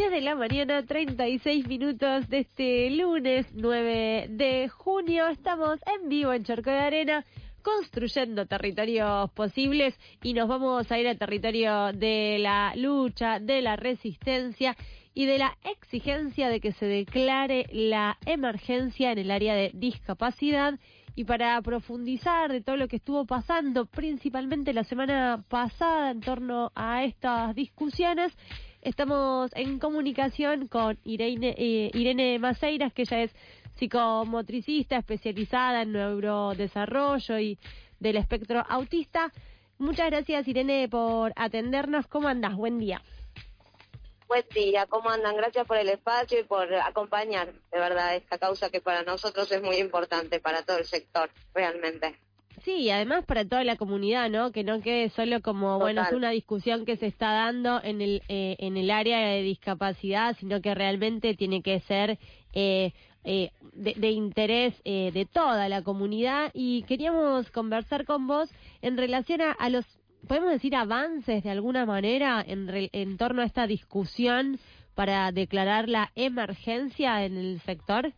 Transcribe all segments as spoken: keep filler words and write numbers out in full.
diez de la mañana, treinta y seis minutos de este lunes nueve de junio. Estamos en vivo en Charco de Arena, construyendo territorios posibles, y nos vamos a ir al territorio de la lucha, de la resistencia y de la exigencia de que se declare la emergencia en el área de discapacidad. Y para profundizar de todo lo que estuvo pasando, principalmente la semana pasada, en torno a estas discusiones, estamos en comunicación con Irene, eh, Irene Maceiras, que ella es psicomotricista especializada en neurodesarrollo y del espectro autista. Muchas gracias, Irene, por atendernos. ¿Cómo andás? Buen día. Buen día, ¿cómo andan? Gracias por el espacio y por acompañar, de verdad, esta causa que para nosotros es muy importante, para todo el sector, realmente. Sí, y además para toda la comunidad, ¿no? Que no quede solo como, Total. bueno, es una discusión que se está dando en el eh, en el área de discapacidad, sino que realmente tiene que ser eh, eh, de, de interés eh, de toda la comunidad. Y queríamos conversar con vos en relación a, a los, podemos decir, avances de alguna manera en, re, en torno a esta discusión para declarar la emergencia en el sector.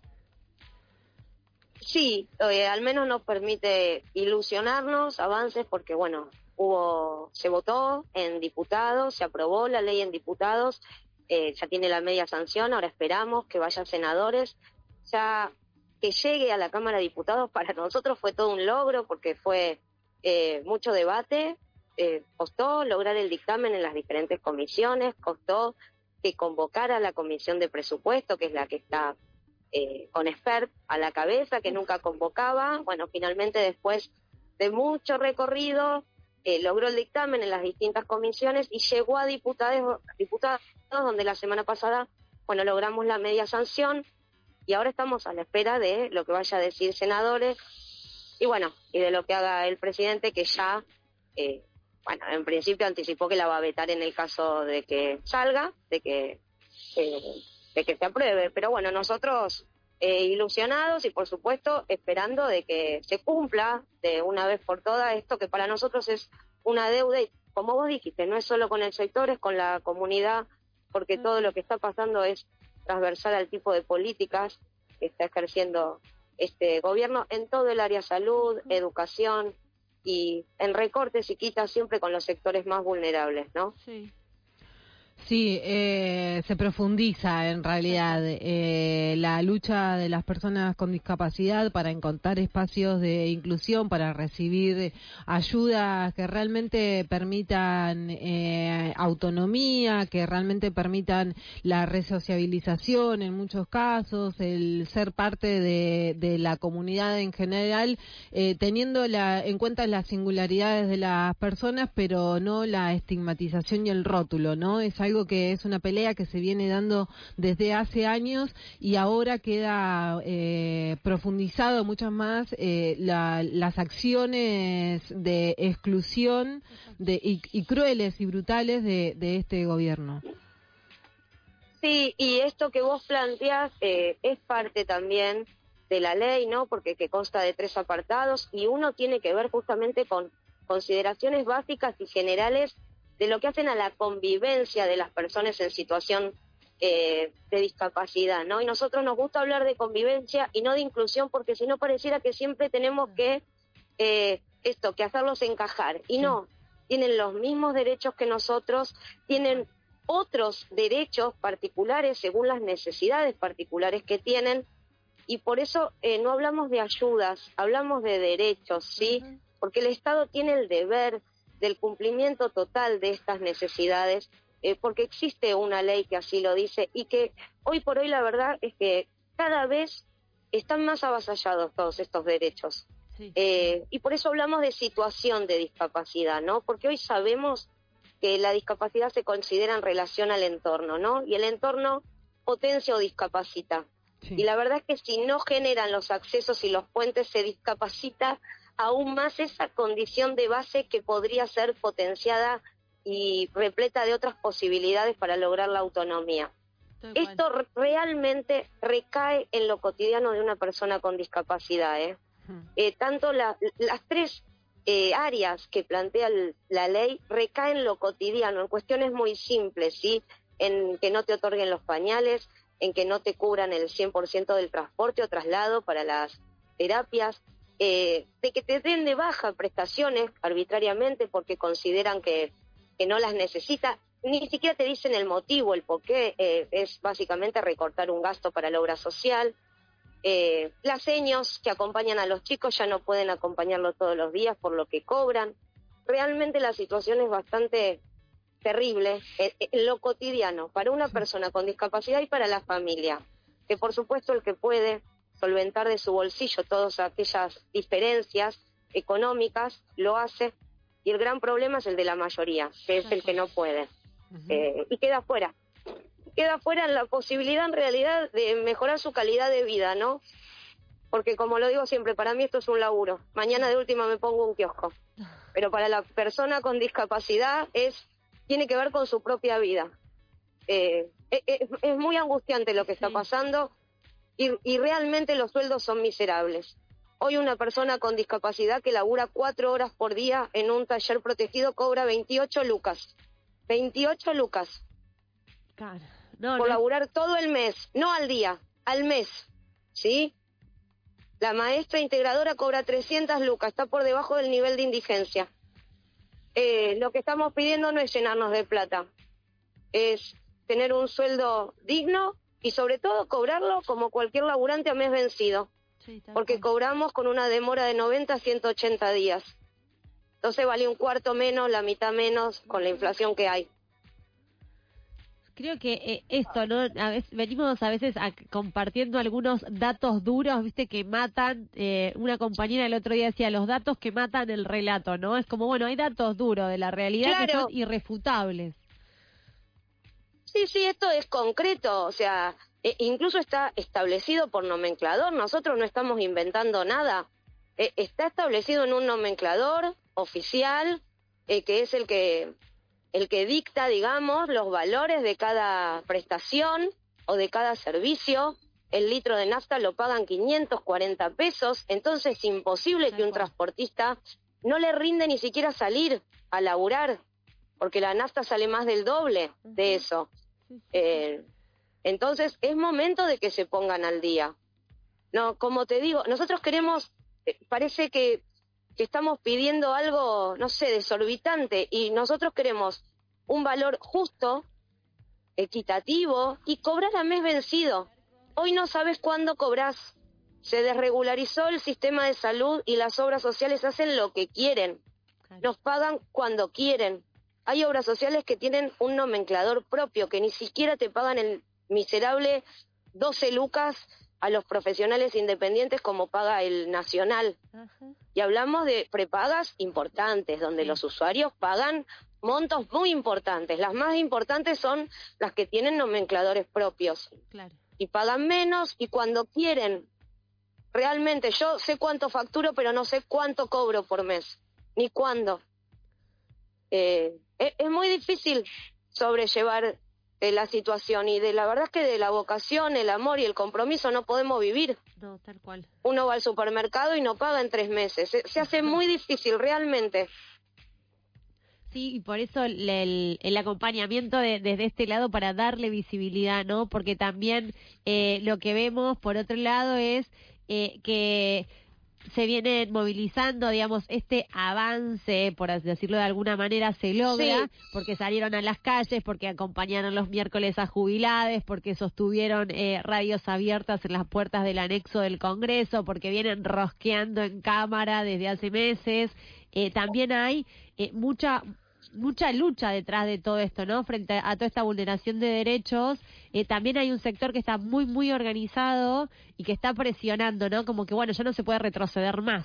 Sí, eh, al menos nos permite ilusionarnos, avances, porque bueno, hubo, se votó en diputados, se aprobó la ley en diputados, eh, ya tiene la media sanción, ahora esperamos que vayan senadores, ya que llegue a la Cámara de Diputados para nosotros fue todo un logro, porque fue eh, mucho debate, eh, costó lograr el dictamen en las diferentes comisiones, costó que convocara la Comisión de Presupuesto, que es la que está Eh, con expert a la cabeza, que nunca convocaba. Bueno, finalmente después de mucho recorrido eh, logró el dictamen en las distintas comisiones y llegó a diputados, diputados donde la semana pasada, bueno, logramos la media sanción y ahora estamos a la espera de lo que vaya a decir senadores y bueno, y de lo que haga el presidente, que ya, eh, bueno, en principio anticipó que la va a vetar en el caso de que salga, de que eh, de que se apruebe, pero bueno, nosotros eh, ilusionados y por supuesto esperando de que se cumpla de una vez por todas esto que para nosotros es una deuda y como vos dijiste, no es solo con el sector, es con la comunidad, porque todo lo que está pasando es transversal al tipo de políticas que está ejerciendo este gobierno en todo el área salud, educación y en recortes y quitas siempre con los sectores más vulnerables, ¿no? Sí. Sí, eh, se profundiza en realidad eh, la lucha de las personas con discapacidad para encontrar espacios de inclusión, para recibir ayudas que realmente permitan eh, autonomía, que realmente permitan la resociabilización en muchos casos, el ser parte de, de la comunidad en general, eh, teniendo la, en cuenta las singularidades de las personas, pero no la estigmatización y el rótulo, ¿no? Es algo que es una pelea que se viene dando desde hace años y ahora queda eh, profundizado mucho más eh, la, las acciones de exclusión de, y, y crueles y brutales de, de este gobierno. Sí, y esto que vos planteás eh, es parte también de la ley, ¿no? Porque que consta de tres apartados y uno tiene que ver justamente con consideraciones básicas y generales de lo que hacen a la convivencia de las personas en situación eh, de discapacidad, ¿no? Y nosotros nos gusta hablar de convivencia y no de inclusión, porque si no pareciera que siempre tenemos que, eh, esto, que hacerlos encajar. Y no, tienen los mismos derechos que nosotros, tienen otros derechos particulares según las necesidades particulares que tienen, y por eso eh, no hablamos de ayudas, hablamos de derechos, ¿sí? Uh-huh. Porque el Estado tiene el deber del cumplimiento total de estas necesidades, eh, porque existe una ley que así lo dice y que hoy por hoy la verdad es que cada vez están más avasallados todos estos derechos. Sí. Eh, y por eso hablamos de situación de discapacidad, ¿no? Porque hoy sabemos que la discapacidad se considera en relación al entorno, ¿no? Y el entorno potencia o discapacita. Sí. Y la verdad es que si no generan los accesos y los puentes, se discapacita aún más esa condición de base que podría ser potenciada y repleta de otras posibilidades para lograr la autonomía. Esto realmente recae en lo cotidiano de una persona con discapacidad, ¿eh? Uh-huh. Eh, tanto la, las tres eh, áreas que plantea el, la ley recaen en lo cotidiano, en cuestiones muy simples, ¿sí? en que no te otorguen los pañales, en que no te cubran el cien por ciento del transporte o traslado para las terapias, eh, de que te den de baja prestaciones arbitrariamente porque consideran que, que no las necesita. Ni siquiera te dicen el motivo, el por qué, eh, es básicamente recortar un gasto para la obra social. Eh, las seños que acompañan a los chicos ya no pueden acompañarlos todos los días por lo que cobran. Realmente la situación es bastante terrible en, en lo cotidiano para una persona con discapacidad y para la familia, que por supuesto el que puede solventar de su bolsillo todas aquellas diferencias económicas lo hace, y el gran problema es el de la mayoría, que es el que no puede. Uh-huh. eh, y queda fuera queda fuera en la posibilidad en realidad de mejorar su calidad de vida, ¿no? Porque como lo digo siempre, para mí esto es un laburo. Mañana de última me pongo un kiosco, pero para la persona con discapacidad es tiene que ver con su propia vida. Eh, es, es muy angustiante lo que está pasando y, y realmente los sueldos son miserables. Hoy una persona con discapacidad que labura cuatro horas por día en un taller protegido cobra veintiocho lucas. veintiocho lucas. Claro. No, por no. laburar todo el mes, no al día, al mes, ¿sí? La maestra integradora cobra trescientas lucas, está por debajo del nivel de indigencia. Eh, lo que estamos pidiendo no es llenarnos de plata, es tener un sueldo digno y sobre todo cobrarlo como cualquier laburante a mes vencido, sí, porque cobramos con una demora de noventa a ciento ochenta días. Entonces vale un cuarto menos, la mitad menos con la inflación que hay. Creo que eh, esto, ¿no? A veces, venimos a veces a, compartiendo algunos datos duros, viste, que matan. Eh, una compañera el otro día decía, los datos que matan el relato, ¿no? Es como, bueno, hay datos duros de la realidad claro. que son irrefutables. Sí, sí, esto es concreto, o sea, eh, incluso está establecido por nomenclador, nosotros no estamos inventando nada. Eh, está establecido en un nomenclador oficial, eh, que es el que... el que dicta, digamos, los valores de cada prestación o de cada servicio. El litro de nafta lo pagan quinientos cuarenta pesos, entonces es imposible que un transportista no le rinde ni siquiera salir a laburar, porque la nafta sale más del doble de eso. Eh, entonces es momento de que se pongan al día. No, como te digo, nosotros queremos, eh, parece que que estamos pidiendo algo, no sé, desorbitante, y nosotros queremos un valor justo, equitativo, y cobrar a mes vencido. Hoy no sabes cuándo cobrás. Se desregularizó el sistema de salud y las obras sociales hacen lo que quieren. Nos pagan cuando quieren. Hay obras sociales que tienen un nomenclador propio, que ni siquiera te pagan el miserable doce lucas a los profesionales independientes como paga el nacional. Uh-huh. Y hablamos de prepagas importantes, donde sí. los usuarios pagan montos muy importantes. Las más importantes son las que tienen nomencladores propios. Claro. Y pagan menos y cuando quieren. Realmente yo sé cuánto facturo, pero no sé cuánto cobro por mes, ni cuándo. Eh, es, es muy difícil sobrellevar de la situación, y de la verdad es que de la vocación, el amor y el compromiso no podemos vivir. No, tal cual. Uno va al supermercado y no paga en tres meses. Se, se hace muy difícil, realmente. Sí, y por eso el, el, el acompañamiento de, desde este lado para darle visibilidad, ¿no? Porque también eh, lo que vemos, por otro lado, es eh, que se vienen movilizando, digamos, este avance, por así decirlo de alguna manera, se logra, sí. porque salieron a las calles, porque acompañaron los miércoles a jubilades, porque sostuvieron eh, radios abiertas en las puertas del anexo del Congreso, porque vienen rosqueando en cámara desde hace meses. Eh, también hay eh, mucha... mucha lucha detrás de todo esto, ¿no? Frente a, a toda esta vulneración de derechos, eh, también hay un sector que está muy, muy organizado y que está presionando, ¿no? Como que, bueno, ya no se puede retroceder más.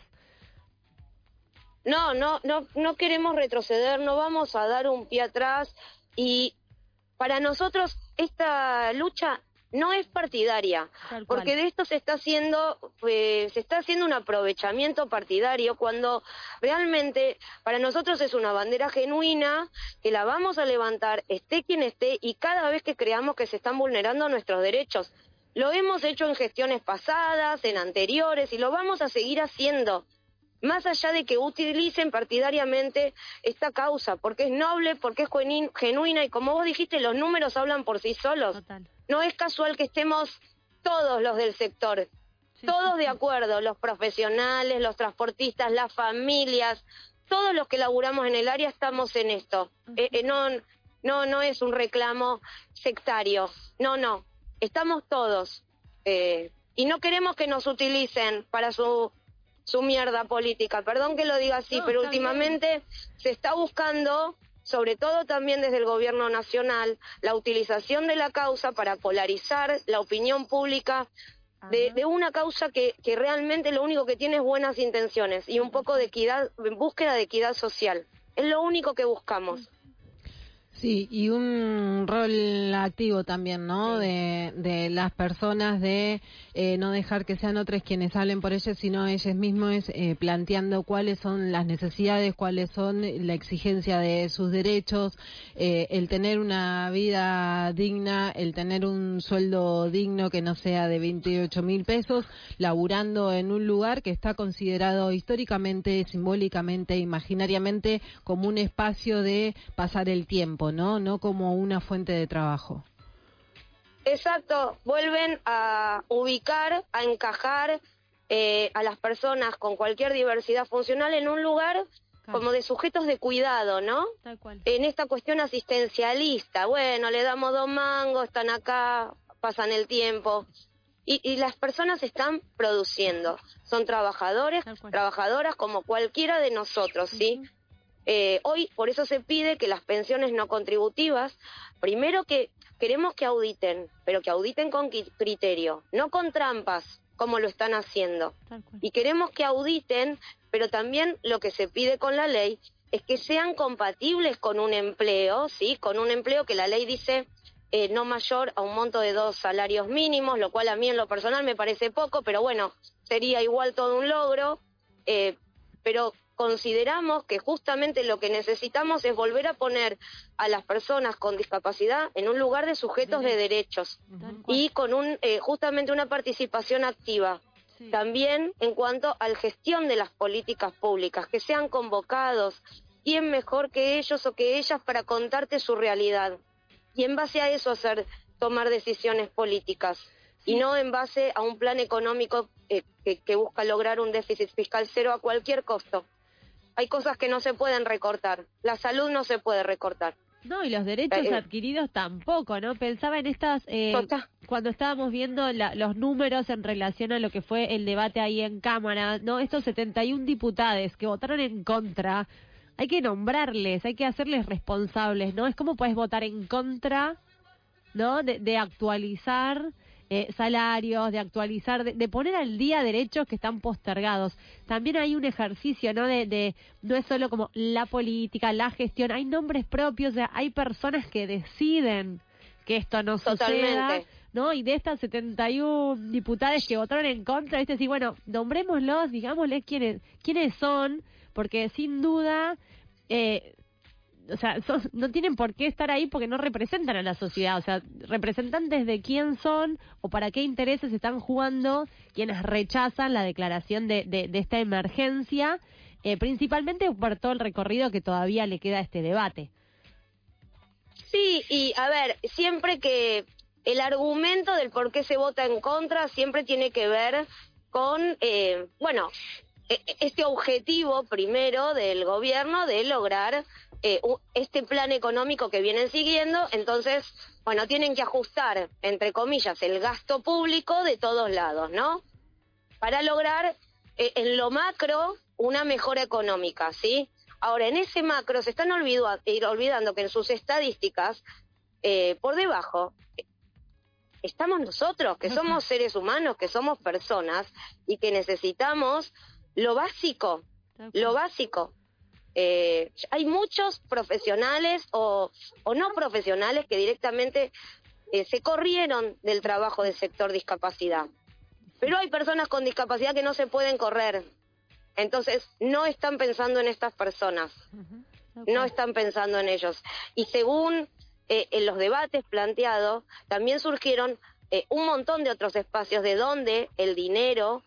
No, no, no, no queremos retroceder, no vamos a dar un pie atrás, y para nosotros esta lucha no es partidaria, porque de esto se está haciendo eh, se está haciendo un aprovechamiento partidario, cuando realmente para nosotros es una bandera genuina que la vamos a levantar esté quien esté y cada vez que creamos que se están vulnerando nuestros derechos. Lo hemos hecho en gestiones pasadas, en anteriores, y lo vamos a seguir haciendo. más allá de que utilicen partidariamente esta causa, porque es noble, porque es genuina, y como vos dijiste, los números hablan por sí solos. Total. No es casual que estemos todos los del sector, Sí, todos sí, de sí. acuerdo, los profesionales, los transportistas, las familias, todos los que laburamos en el área estamos en esto. Uh-huh. eh, eh, no, no, no es un reclamo sectario, no, no, estamos todos. Eh, y no queremos que nos utilicen para su... su mierda política, perdón que lo diga así, No, pero está últimamente bien. se está buscando, sobre todo también desde el gobierno nacional, la utilización de la causa para polarizar la opinión pública de, de una causa que, que realmente lo único que tiene es buenas intenciones y un poco de equidad, búsqueda de equidad social. Es lo único que buscamos. Sí, y un rol activo también, ¿no? Sí. De, de las personas, de eh, no dejar que sean otros quienes hablen por ellos, sino ellos mismos eh, planteando cuáles son las necesidades, cuáles son la exigencia de sus derechos, eh, el tener una vida digna, el tener un sueldo digno que no sea de veintiocho mil pesos, laburando en un lugar que está considerado históricamente, simbólicamente, imaginariamente como un espacio de pasar el tiempo, ¿no? No como una fuente de trabajo. Exacto, vuelven a ubicar, a encajar eh, a las personas con cualquier diversidad funcional en un lugar claro. como de sujetos de cuidado, ¿no? Tal cual. En esta cuestión asistencialista, bueno, le damos dos mangos, están acá, pasan el tiempo. Y, y las personas están produciendo, son trabajadores, trabajadoras como cualquiera de nosotros, ¿sí? Uh-huh. Eh, hoy, por eso se pide que las pensiones no contributivas, primero que queremos que auditen, pero que auditen con criterio, no con trampas, como lo están haciendo. Y queremos que auditen, pero también lo que se pide con la ley es que sean compatibles con un empleo, ¿sí? Con un empleo que la ley dice eh, no mayor a un monto de dos salarios mínimos, lo cual a mí en lo personal me parece poco, pero bueno, sería igual todo un logro, eh, pero consideramos que justamente lo que necesitamos es volver a poner a las personas con discapacidad en un lugar de sujetos de derechos uh-huh. y con un eh, justamente una participación activa. Sí. También en cuanto a la gestión de las políticas públicas, que sean convocados, quién mejor que ellos o que ellas para contarte su realidad. Y en base a eso hacer tomar decisiones políticas. Y no en base a un plan económico eh, que, que busca lograr un déficit fiscal cero a cualquier costo. Hay cosas que no se pueden recortar. La salud no se puede recortar. No, y los derechos eh, adquiridos tampoco, ¿no? Pensaba en estas, eh, cuando estábamos viendo la, los números en relación a lo que fue el debate ahí en Cámara, ¿no? Estos setenta y uno diputados que votaron en contra, hay que nombrarles, hay que hacerles responsables, ¿no? Es como puedes votar en contra, ¿no? De, de actualizar... Eh, salarios, de actualizar, de, de poner al día derechos que están postergados. También hay un ejercicio, ¿no? De, de no es solo como la política, la gestión, hay nombres propios, o sea, hay personas que deciden que esto no Totalmente. suceda, ¿no? Y de estas setenta y uno diputados que votaron en contra, ¿viste? Sí, bueno, nombrémoslos, digámosles quiénes quiénes son, porque sin duda eh, o sea, son, no tienen por qué estar ahí porque no representan a la sociedad, o sea, representantes de quién son o para qué intereses están jugando quienes rechazan la declaración de, de, de esta emergencia, eh, principalmente por todo el recorrido que todavía le queda a este debate. Sí, y a ver, siempre que el argumento del por qué se vota en contra siempre tiene que ver con, eh, bueno, este objetivo primero del gobierno de lograr eh, este plan económico que vienen siguiendo, entonces, bueno, tienen que ajustar, entre comillas, el gasto público de todos lados, ¿no? Para lograr eh, en lo macro una mejora económica, ¿sí? Ahora, en ese macro se están olvido, olvidando que en sus estadísticas, eh, por debajo, estamos nosotros, que somos seres humanos, que somos personas y que necesitamos lo básico, lo básico. Eh, hay muchos profesionales o, o no profesionales que directamente eh, se corrieron del trabajo del sector discapacidad. Pero hay personas con discapacidad que no se pueden correr. Entonces, no están pensando en estas personas. No están pensando en ellos. Y según eh, en los debates planteados, también surgieron eh, un montón de otros espacios de donde el dinero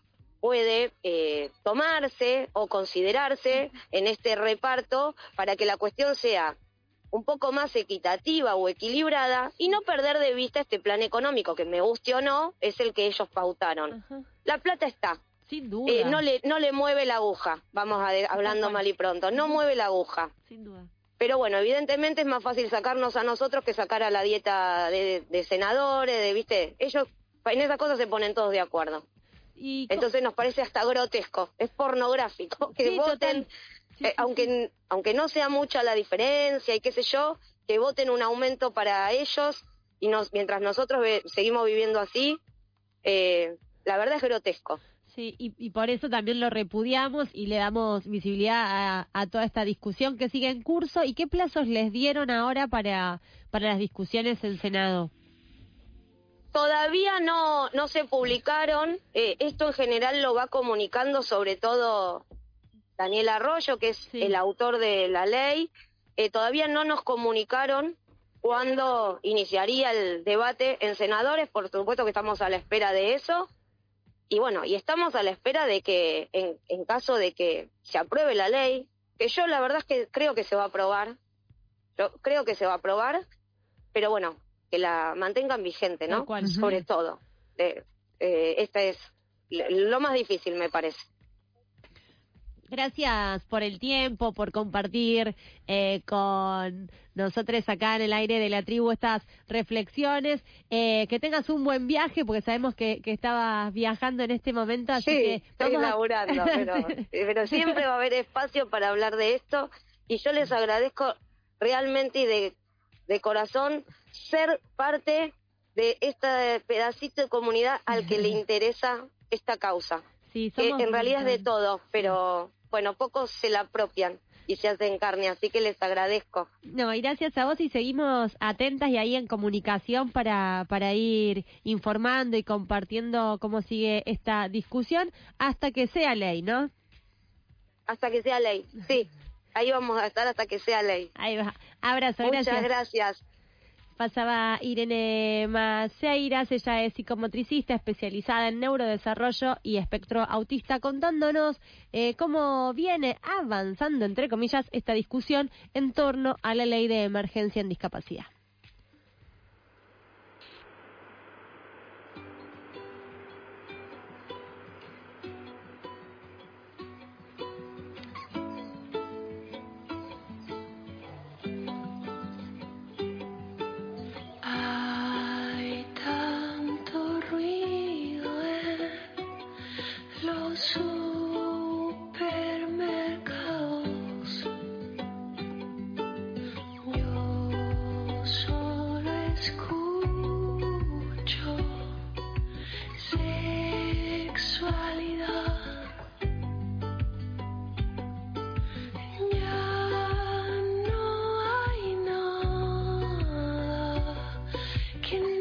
puede eh, tomarse o considerarse en este reparto para que la cuestión sea un poco más equitativa o equilibrada y no perder de vista este plan económico, que me guste o no, es el que ellos pautaron. Ajá. La plata está. Sin duda. Eh, no le no le mueve la aguja, vamos a de, hablando mal y pronto, no mueve la aguja. Sin duda. Pero bueno, evidentemente es más fácil sacarnos a nosotros que sacar a la dieta de, de senadores, de, ¿viste? Ellos en esas cosas se ponen todos de acuerdo. Y Entonces nos parece hasta grotesco, es pornográfico que Sí, voten, total. Sí, eh, sí, aunque aunque no sea mucha la diferencia y qué sé yo, que voten un aumento para ellos y nos mientras nosotros ve, seguimos viviendo así, eh, la verdad es grotesco. Sí, y, y por eso también lo repudiamos y le damos visibilidad a, a toda esta discusión que sigue en curso. ¿Y qué plazos les dieron ahora para, para las discusiones en Senado? Todavía no no se publicaron, eh, esto en general lo va comunicando sobre todo Daniel Arroyo, que es Sí. el autor de la ley. Eh, todavía no nos comunicaron cuándo iniciaría el debate en senadores, por supuesto que estamos a la espera de eso. Y bueno, y estamos a la espera de que, en, en caso de que se apruebe la ley, que yo la verdad es que creo que se va a aprobar, yo creo que se va a aprobar, pero bueno, que la mantengan vigente, ¿no? Tal cual. Sobre todo. Eh, eh, esta es lo más difícil, me parece. Gracias por el tiempo, por compartir eh, con nosotros acá en el aire de la tribu estas reflexiones. Eh, que tengas un buen viaje, porque sabemos que, que estabas viajando en este momento, así Sí, que estoy vamos a- laburando, pero, pero siempre va a haber espacio para hablar de esto y yo les agradezco realmente y de, de corazón ser parte de este pedacito de comunidad al que le interesa esta causa. Sí, Que somos en realidad es de un- todo, pero bueno, pocos se la apropian y se hacen carne, así que les agradezco. No, y gracias a vos y seguimos atentas y ahí en comunicación para, para ir informando y compartiendo cómo sigue esta discusión hasta que sea ley, ¿no? Hasta que sea ley, sí, ahí vamos a estar hasta que sea ley. Ahí va. Abrazo, Muchas gracias. gracias. Pasaba Irene Maceiras, ella es psicomotricista especializada en neurodesarrollo y espectro autista, contándonos eh, cómo viene avanzando, entre comillas, esta discusión en torno a la ley de emergencia en discapacidad. Hay tanto ruido en los supermercados. Yo solo escucho sexualidad. Ya no hay nada que